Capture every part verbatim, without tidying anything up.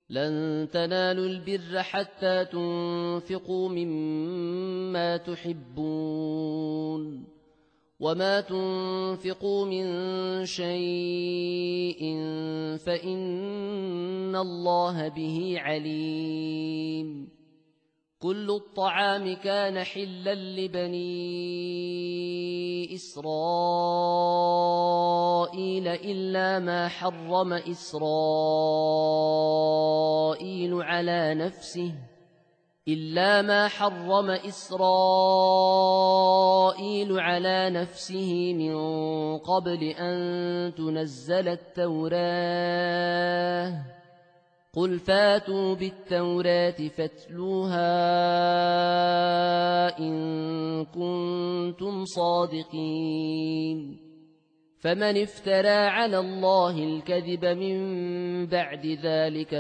لن تنالوا البر حتى تنفقوا مما تحبون وما تنفقوا من شيء فإن الله به عليم. كل الطعام كان حلا لبني إسرائيل إلا ما حرم إسرائيل على نفسه إلا ما حرم إسرائيل على نفسه من قبل أن تنزل التوراة. قل فاتوا بالتوراة فاتلوها إن كنتم صادقين. فمن افترى على الله الكذب من بعد ذلك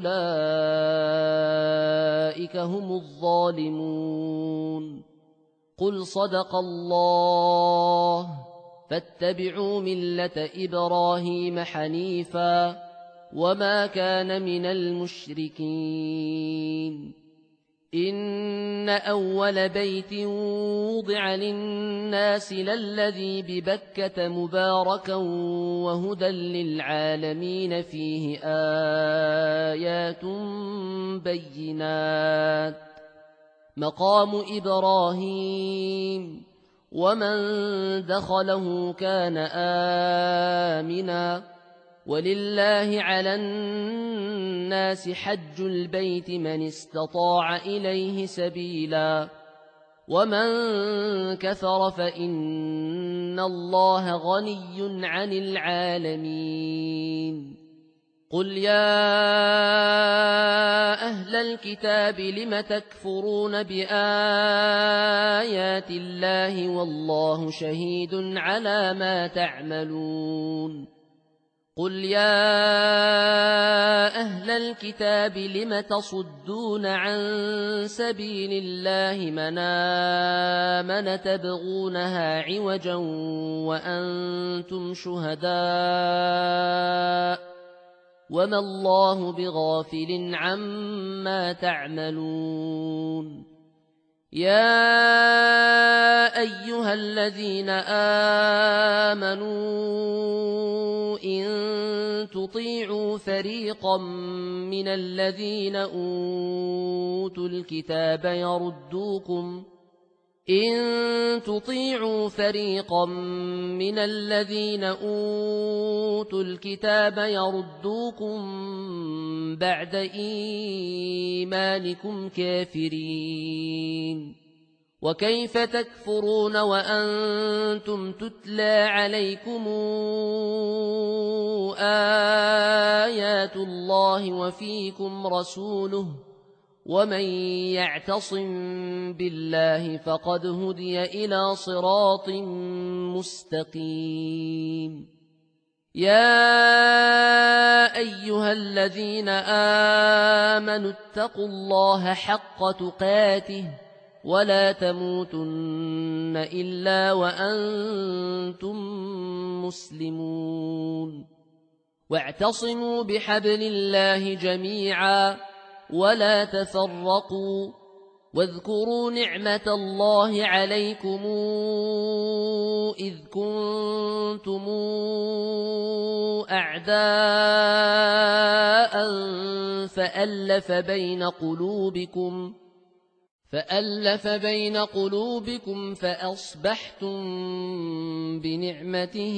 فأولئك هم الظالمون. قل صدق الله فاتبعوا ملة إبراهيم حنيفا وما كان من المشركين. إن أول بيت وضع للناس للذي ببكة مباركا وهدى للعالمين فيه آيات بينات مقام إبراهيم ومن دخله كان آمنا ولله على الناس حج البيت من استطاع إليه سبيلا ومن كفر فإن الله غني عن العالمين. قل يا أهل الكتاب لم تكفرون بآيات الله والله شهيد على ما تعملون. قل يا أهل الكتاب لم تصدون عن سبيل الله من آمن تبغونها عوجا وأنتم شهداء وما الله بغافل عما تعملون. يا أيها الذين آمنوا إن تطيعوا فريقا من الذين أوتوا الكتاب يردوكم إن تطيعوا فريقا من الذين أوتوا الكتاب يردوكم بعد إيمانكم كافرين وكيف تكفرون وأنتم تتلى عليكم آيات الله وفيكم رسوله ومن يعتصم بالله فقد هدي إلى صراط مستقيم. يا أيها الذين آمنوا اتقوا الله حق تقاته ولا تموتن إلا وأنتم مسلمون. واعتصموا بحبل الله جميعا ولا تفرقوا واذكروا نعمة الله عليكم إذ كنتم أعداء فألف بين قلوبكم فألف بين قلوبكم فأصبحتم بنعمته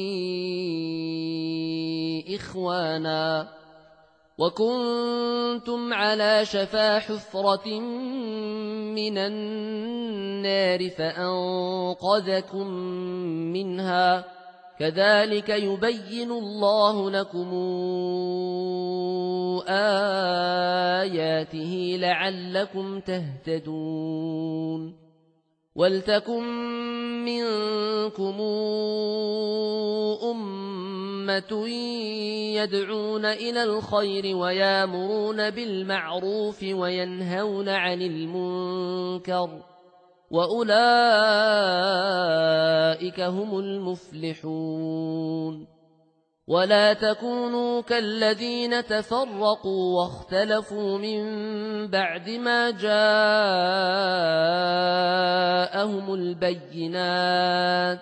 إخوانا وكنتم على شفا حفرة من النار فأنقذكم منها كذلك يبين الله لكم آياته لعلكم تهتدون. ولتكن منكم أمة يدعون إلى الخير ويامرون بالمعروف وينهون عن المنكر وأولئك هم المفلحون. ولا تكونوا كالذين تفرقوا واختلفوا من بعد ما جاءهم البينات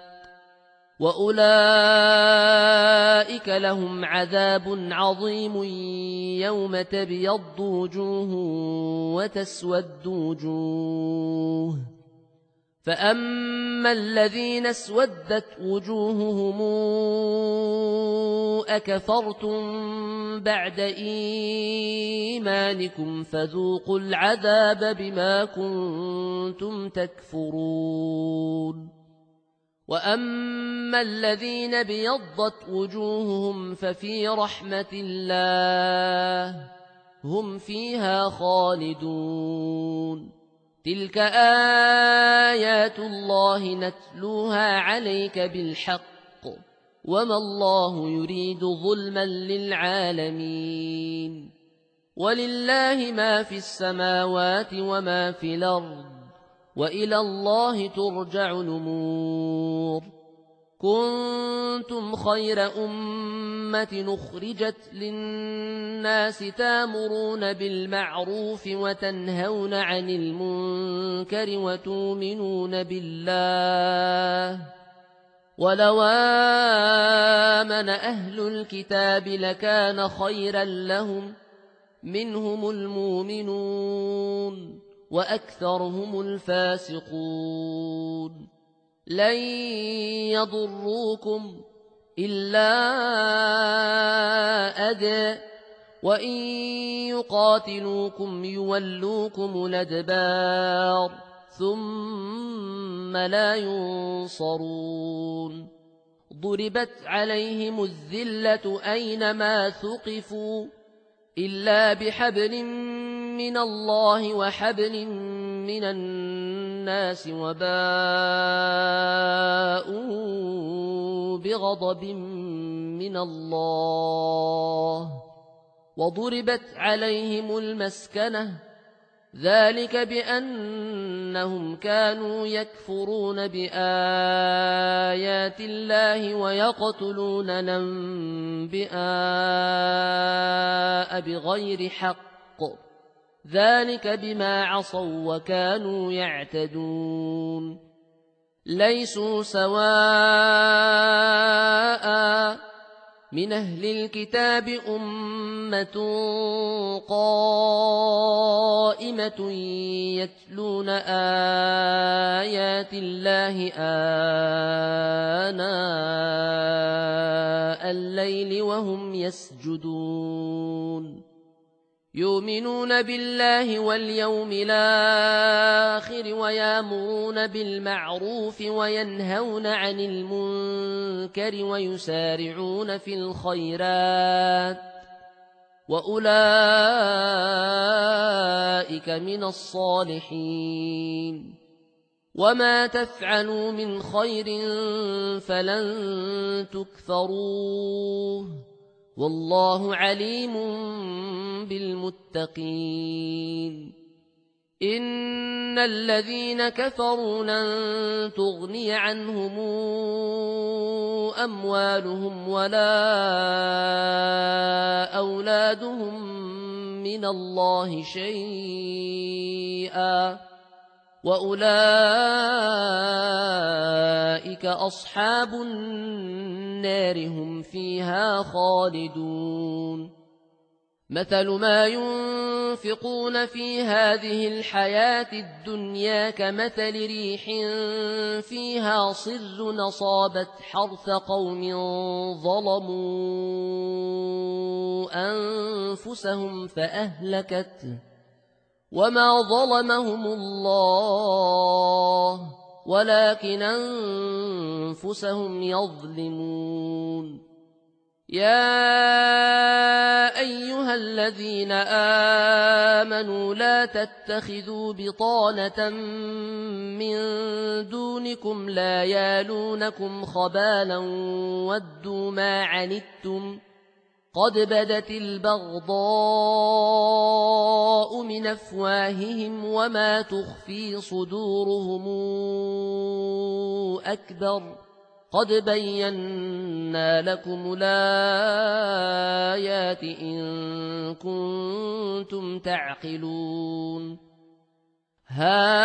وأولئك لهم عذاب عظيم يوم تبيض وجوه وتسود وجوه فأما الذين اسودت وجوههم أكفرتم بعد إيمانكم فذوقوا العذاب بما كنتم تكفرون وأما الذين بيضت وجوههم ففي رحمة الله هم فيها خالدون تلك آيات الله نتلوها عليك بالحق وما الله يريد ظلما للعالمين ولله ما في السماوات وما في الأرض وإلى الله ترجع الأمور كنتم خير أمة أخرجت للناس تامرون بالمعروف وتنهون عن المنكر وتؤمنون بالله ولو آمن أهل الكتاب لكان خيرا لهم منهم المؤمنون وأكثرهم الفاسقون لن يضروكم إلا أذى وإن يقاتلوكم يولوكم الأدبار ثم لا ينصرون ضربت عليهم الذلة أينما ثقفوا إلا بحبل من الله وحبل من الناس وباءوا بغضب من الله وضربت عليهم المسكنة ذلك بأنهم كانوا يكفرون بآيات الله ويقتلون الأنبياء بغير حق ذلك بما عصوا وكانوا يعتدون ليسوا سواء من أهل الكتاب أمة قائمة يتلون آيات الله آناء الليل وهم يسجدون يؤمنون بالله واليوم الآخر ويأمرون بالمعروف وينهون عن المنكر ويسارعون في الخيرات وأولئك من الصالحين وما تفعلوا من خير فلن تكفروه والله عليم بالمتقين إن الذين كفروا لن تغني عنهم أموالهم ولا أولادهم من الله شيئا وأولئك أصحاب النار هم فيها خالدون مثل ما ينفقون في هذه الحياة الدنيا كمثل ريح فيها صر أصابت حرث قوم ظلموا أنفسهم فأهلكته وما ظلمهم الله ولكن أنفسهم يظلمون يا أيها الذين آمنوا لا تتخذوا بطانة من دونكم لا يالونكم خبالا ودوا ما عنتم قد بدت البغضاء من أفواههم وما تخفي صدورهم أكبر قد بينا لكم الآيات إن كنتم تعقلون ها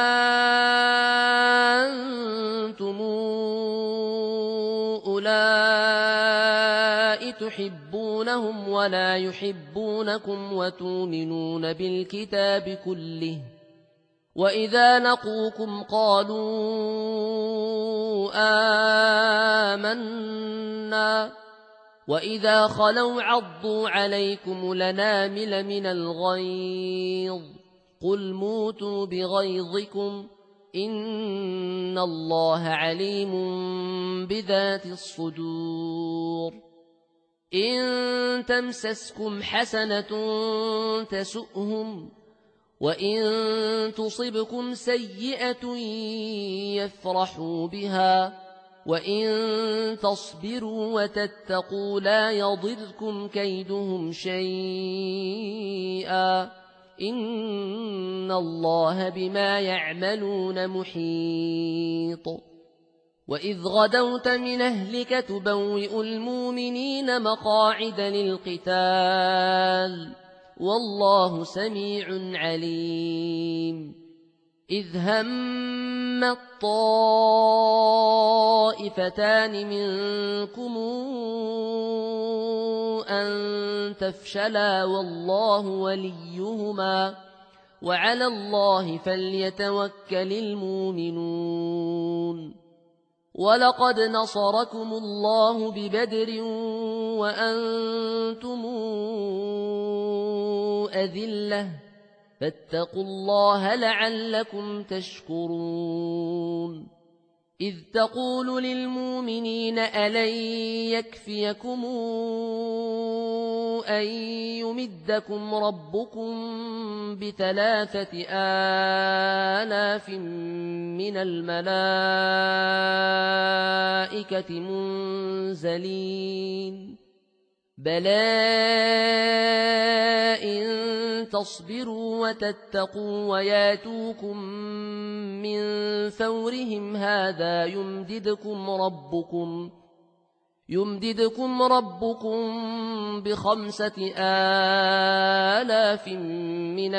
أنتم أولئك تحبونهم ولا يحبونكم وتؤمنون بالكتاب كله وإذا لقوكم قالوا آمنا وإذا خلوا عضوا عليكم الأنامل من الغيظ قل موتوا بغيظكم إن الله عليم بذات الصدور إن تمسسكم حسنة تسؤهم وإن تصبكم سيئة يفرحوا بها وإن تصبروا وتتقوا لا يضركم كيدهم شيئا إن الله بما يعملون محيط وإذ غدوت من أهلك تبوئ المؤمنين مقاعد للقتال والله سميع عليم إذ هم الطائفتان منكم أن تفشلا والله وليهما وعلى الله فليتوكل المؤمنون ولقد نصركم الله ببدر وأنتم أذلة فاتقوا الله لعلكم تشكرون إذ تقول للمؤمنين ألن يكفيكم أن يمدكم ربكم بثلاثة آلاف من الملائكة منزلين بلى إن تصبروا وتتقوا وياتوكم من فورهم هذا يمددكم ربكم يمددكم ربكم بخمسة آلاف من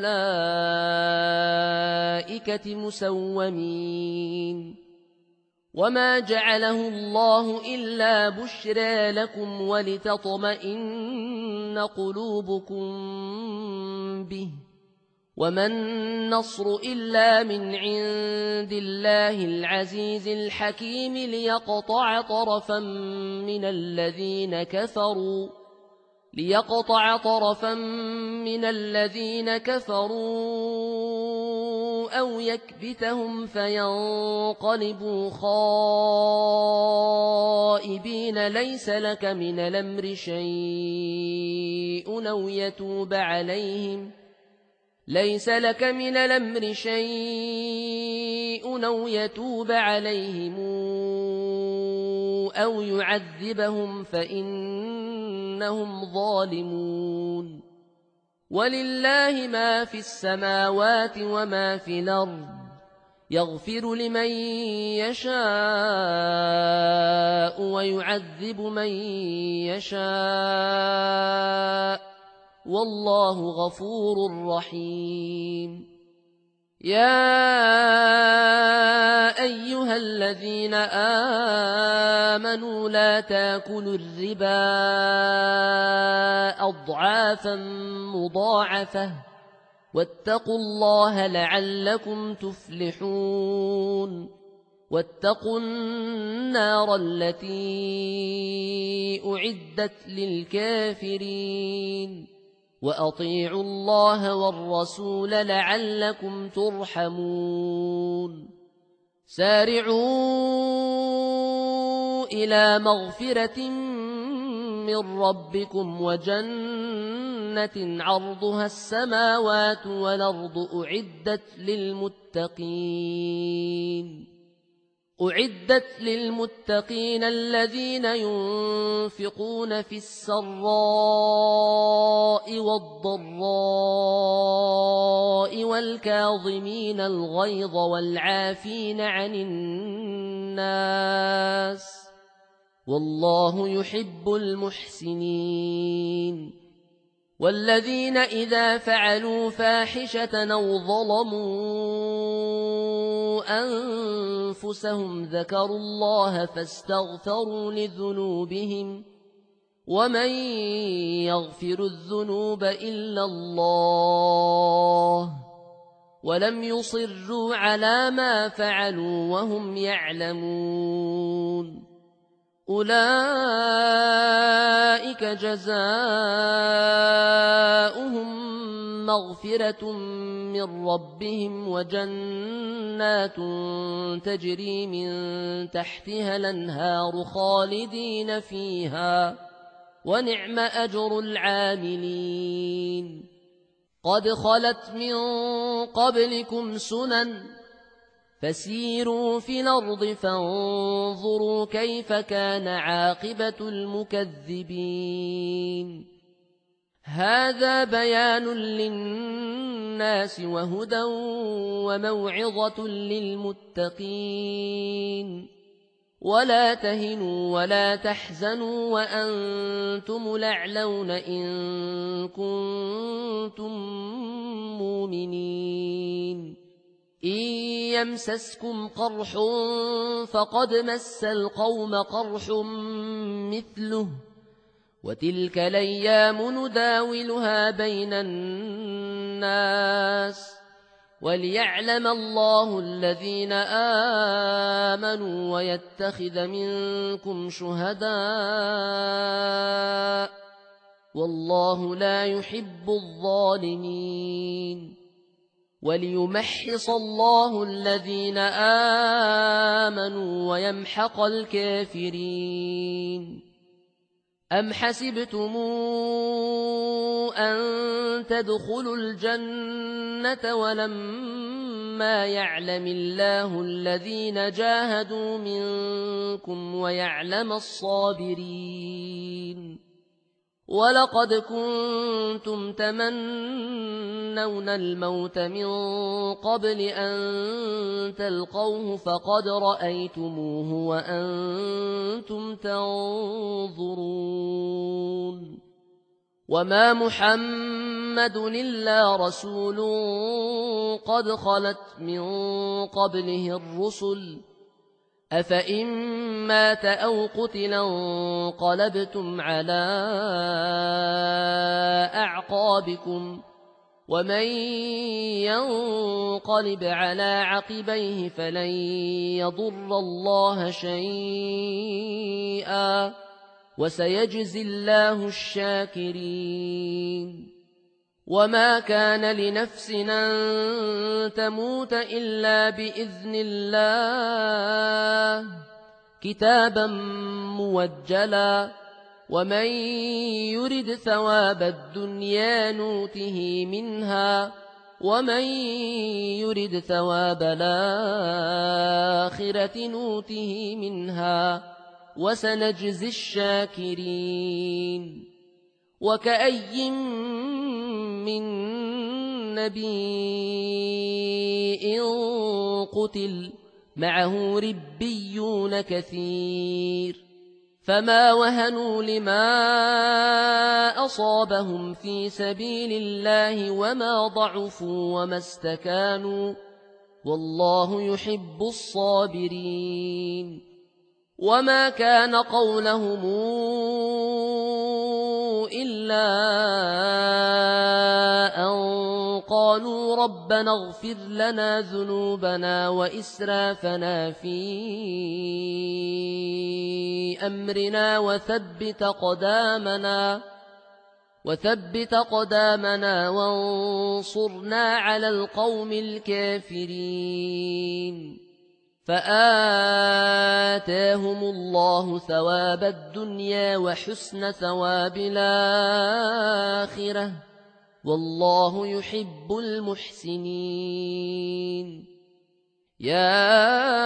الملائكة مسومين وما جعله الله إلا بشرى لكم ولتطمئن قلوبكم به وما النصر إلا من عند الله العزيز الحكيم ليقطع طرفا من الذين كفروا ليقطع طرفا من الذين كفروا أو يكبتهم فينقلبوا خائبين ليس لك من الأمر شيء أو يتوب عليهم ليس لك من الأمر شيء أو يتوب عليهم أو يعذبهم فإنهم ظالمون ولله ما في السماوات وما في الأرض يغفر لمن يشاء ويعذب من يشاء والله غفور رحيم يا أيها الذين آمنوا لا تاكلوا الربا أضعافا مضاعفة واتقوا الله لعلكم تفلحون واتقوا النار التي أعدت للكافرين وأطيعوا الله والرسول لعلكم ترحمون سارعوا إلى مغفرة من ربكم وجنة عرضها السماوات والأرض أعدت للمتقين أعدت للمتقين الذين ينفقون في السراء والضراء والكاظمين الغيظ والعافين عن الناس الناس والله يحب المحسنين. والذين إذا فعلوا فاحشة أو ظلموا أنفسهم ذكروا الله فاستغفروا لذنوبهم ومن يغفر الذنوب إلا الله ولم يصروا على ما فعلوا وهم يعلمون أولئك جزاؤهم مغفرة من ربهم وجنات تجري من تحتها الأنهار خالدين فيها ونعم أجر العاملين. قد خلت من قبلكم سنن فسيروا في الأرض فانظروا كيف كان عاقبة المكذبين. هذا بيان للناس وهدى وموعظة للمتقين. ولا تهنوا ولا تحزنوا وأنتم الأعلون إن كنتم مؤمنين. إن يمسسكم قرح فقد مس القوم قرح مثله وتلك الأيام نداولها بين الناس وليعلم الله الذين آمنوا ويتخذ منكم شهداء والله لا يحب الظالمين. وليمحص الله الذين آمنوا ويمحق الكافرين. أم حسبتم أن تدخلوا الجنة ولما يعلم الله الذين جاهدوا منكم ويعلم الصابرين. ولقد كنتم تمنون الموت من قبل أن تلقوه فقد رأيتموه وأنتم تنظرون. وما محمد إلا رسول قد خلت من قبله الرسل أفإن مات أو قتلا انقلبتم على أعقابكم ومن ينقلب على عقبيه فلن يضر الله شيئا وسيجزي الله الشاكرين. وما كان لنفس أن تموت إلا بإذن الله كتابا موجلا ومن يرد ثواب الدنيا نوته منها ومن يرد ثواب الآخرة نوته منها وسنجزي الشاكرين. وكأي من نبي قتل معه ربيون كثير فما وهنوا لما أصابهم في سبيل الله وما ضعفوا وما استكانوا والله يحب الصابرين. وما كان قولهم إلا أن قالوا ربنا اغفر لنا ذنوبنا وإسرافنا في أمرنا وثبت قدامنا وثبت قدامنا وانصرنا على القوم الكافرين. فآتاهم الله ثواب الدنيا وحسن ثواب الآخرة والله يحب المحسنين. يا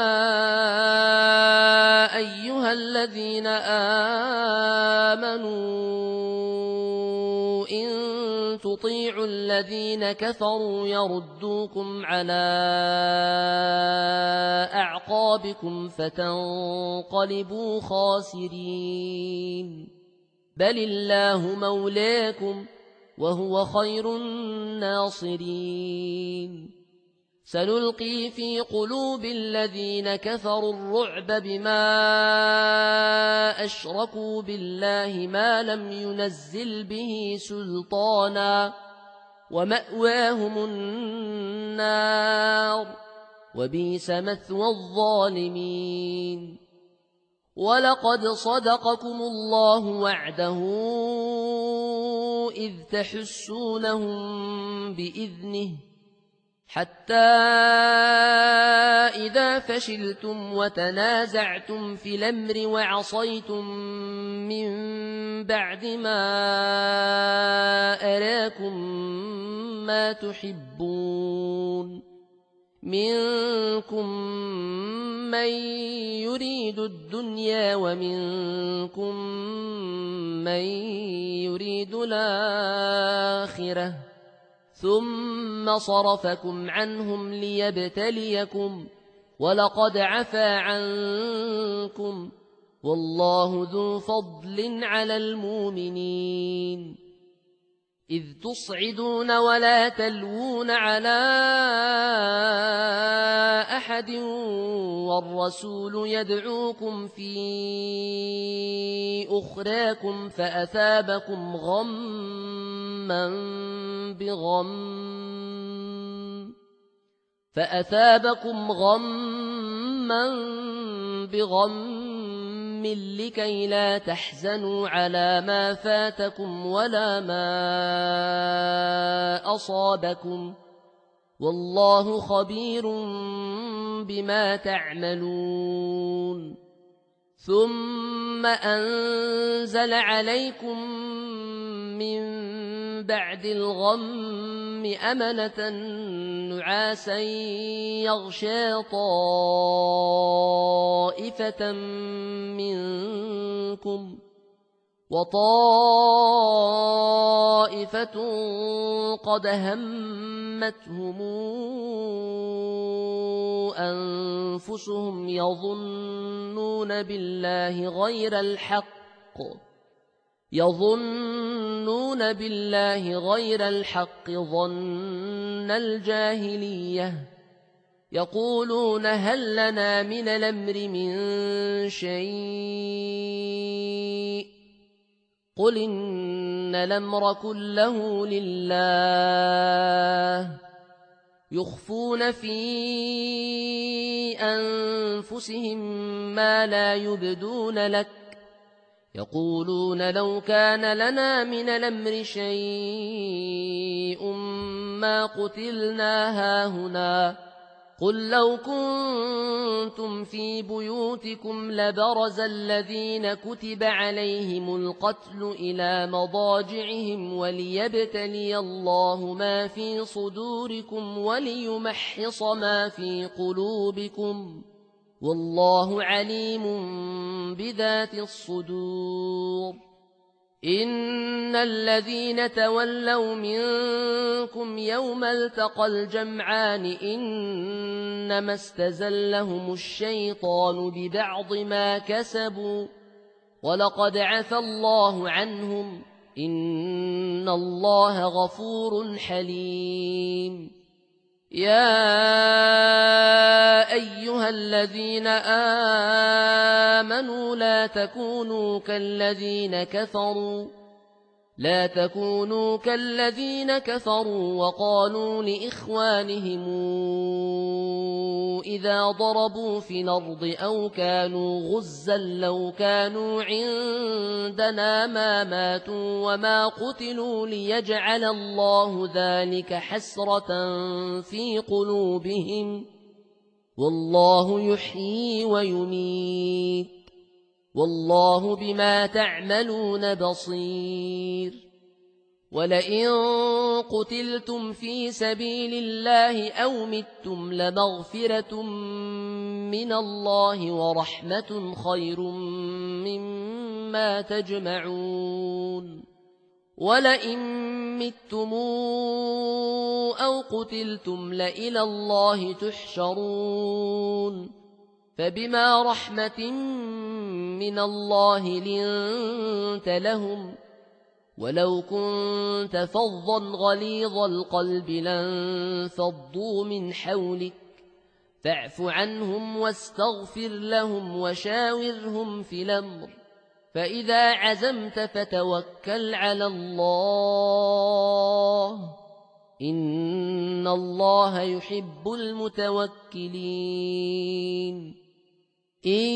أيها الذين آمنوا إن تطيعوا الذين كفروا يردوكم على أعقابكم فتنقلبوا خاسرين بل الله مولاكم وهو خير الناصرين سنلقي في قلوب الذين كفروا الرعب بما أشركوا بالله ما لم ينزل به سلطانا ومأواهم النار وبئس مثوى الظالمين ولقد صدقكم الله وعده إذ تحسونهم بإذنه حتى إذا فشلتم وتنازعتم في الأمر وعصيتم من بعد ما أراكم ما تحبون منكم من يريد الدنيا ومنكم من يريد الآخرة ثم صرفكم عنهم ليبتليكم ولقد عفا عنكم والله ذو فضل على المؤمنين إذ تصعدون ولا تلوون على أحد والرسول يدعوكم في أخراكم فأثابكم غمّا بغم فأثابكم غمّا بغم لكي لا تحزنوا على ما فاتكم ولا ما أصابكم والله خبير بما تعملون ثم أنزل عليكم من بعد الغم أمنة نعاسا يغشى طائفة منكم وطائفة قد همتهم أنفسهم يظنون بالله غير الحق يظنون بالله غير الحق ظن الجاهلية يقولون هل لنا من الأمر من شيء قل إن الأمر كله لله يخفون في أنفسهم ما لا يبدون لك يقولون لو كان لنا من الأمر شيء ما قتلنا هاهنا قل لو كنتم في بيوتكم لبرز الذين كتب عليهم القتل إلى مضاجعهم وليبتلي الله ما في صدوركم وليمحص ما في قلوبكم والله عليم بذات الصدور إن الذين تولوا منكم يوم التقى الجمعان إنما استزلهم الشيطان ببعض ما كسبوا ولقد عفى الله عنهم إن الله غفور حليم يا أيها الذين آمنوا لا تكونوا كالذين كفروا لا تكونوا كالذين كفروا وقالوا لإخوانهم إذا ضربوا في الأرض أو كانوا غزا لو كانوا عندنا ما ماتوا وما قتلوا ليجعل الله ذلك حسرة في قلوبهم والله يحيي ويميت والله بما تعملون بصير ولئن قتلتم في سبيل الله أو متم لمغفرة من الله ورحمة خير مما تجمعون ولئن متم أو قتلتم لإلى الله تحشرون فبما رحمة من الله لنت لهم ولو كنت فظا غليظ القلب لانفضوا من حولك فاعف عنهم واستغفر لهم وشاورهم في الأمر فإذا عزمت فتوكل على الله إن الله يحب المتوكلين إن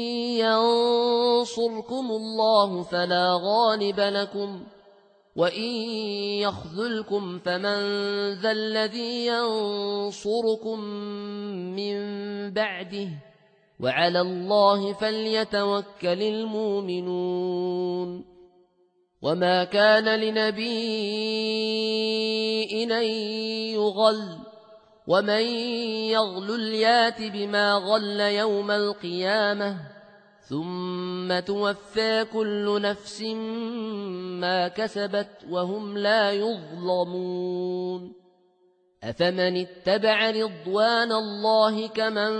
ينصركم الله فلا غالب لكم وإن يخذلكم فمن ذا الذي ينصركم من بعده وعلى الله فليتوكل المؤمنون وما كان لنبي أن يغل ومن يغلل يات بما غل يوم القيامة ثم توفى كل نفس ما كسبت وهم لا يظلمون أفمن اتبع رضوان الله كمن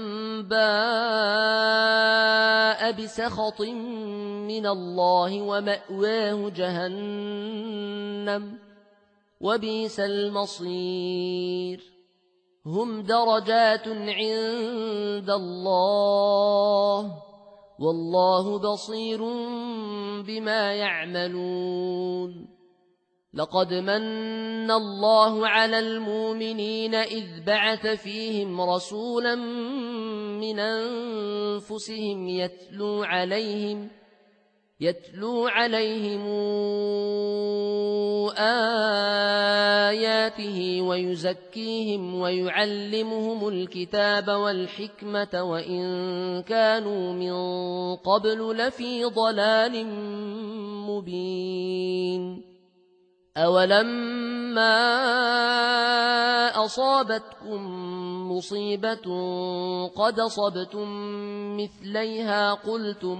باء بسخط من الله ومأواه جهنم وبئس المصير هم درجات عند الله والله بصير بما يعملون لقد من الله على المؤمنين إذ بعث فيهم رسولا من أنفسهم يتلو عليهم يتلو عليهم آياته ويزكيهم ويعلمهم الكتاب والحكمة وإن كانوا من قبل لفي ضلال مبين أولما أصابتكم مصيبة قد أصبتم مثليها قلتم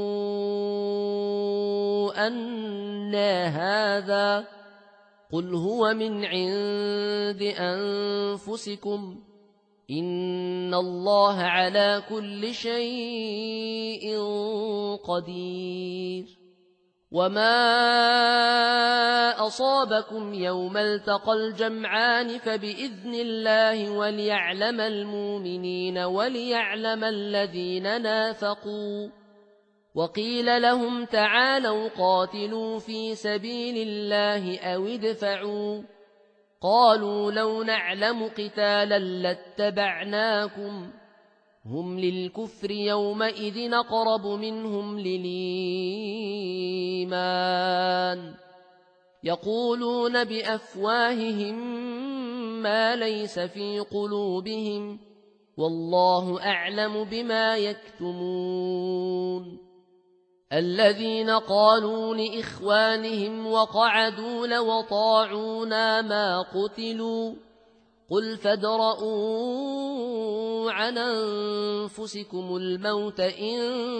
أنى هذا قل هو من عند أنفسكم إن الله على كل شيء قدير وما أصابكم يوم التقى الجمعان فبإذن الله وليعلم المؤمنين وليعلم الذين نافقوا وقيل لهم تعالوا قاتلوا في سبيل الله أو ادفعوا قالوا لو نعلم قتالا لاتبعناكم هم للكفر يومئذ أقرب منهم للإيمان يقولون بأفواههم ما ليس في قلوبهم والله أعلم بما يكتمون الذين قالوا لإخوانهم وقعدوا لو طاعونا ما قتلوا قل فادرءوا عن أنفسكم الموت إن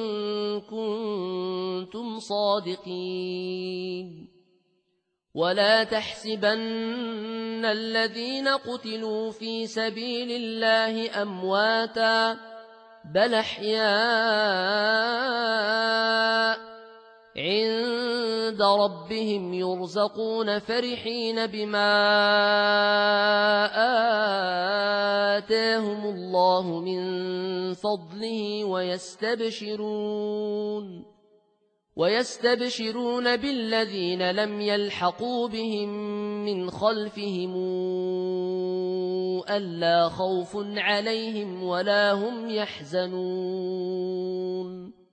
كنتم صادقين ولا تحسبن الذين قتلوا في سبيل الله أمواتا بل أحياء عند ربهم يرزقون فرحين بما آتاهم الله من فضله ويستبشرون ويستبشرون بالذين لم يلحقوا بهم من خلفهم ألا خوف عليهم ولا هم يحزنون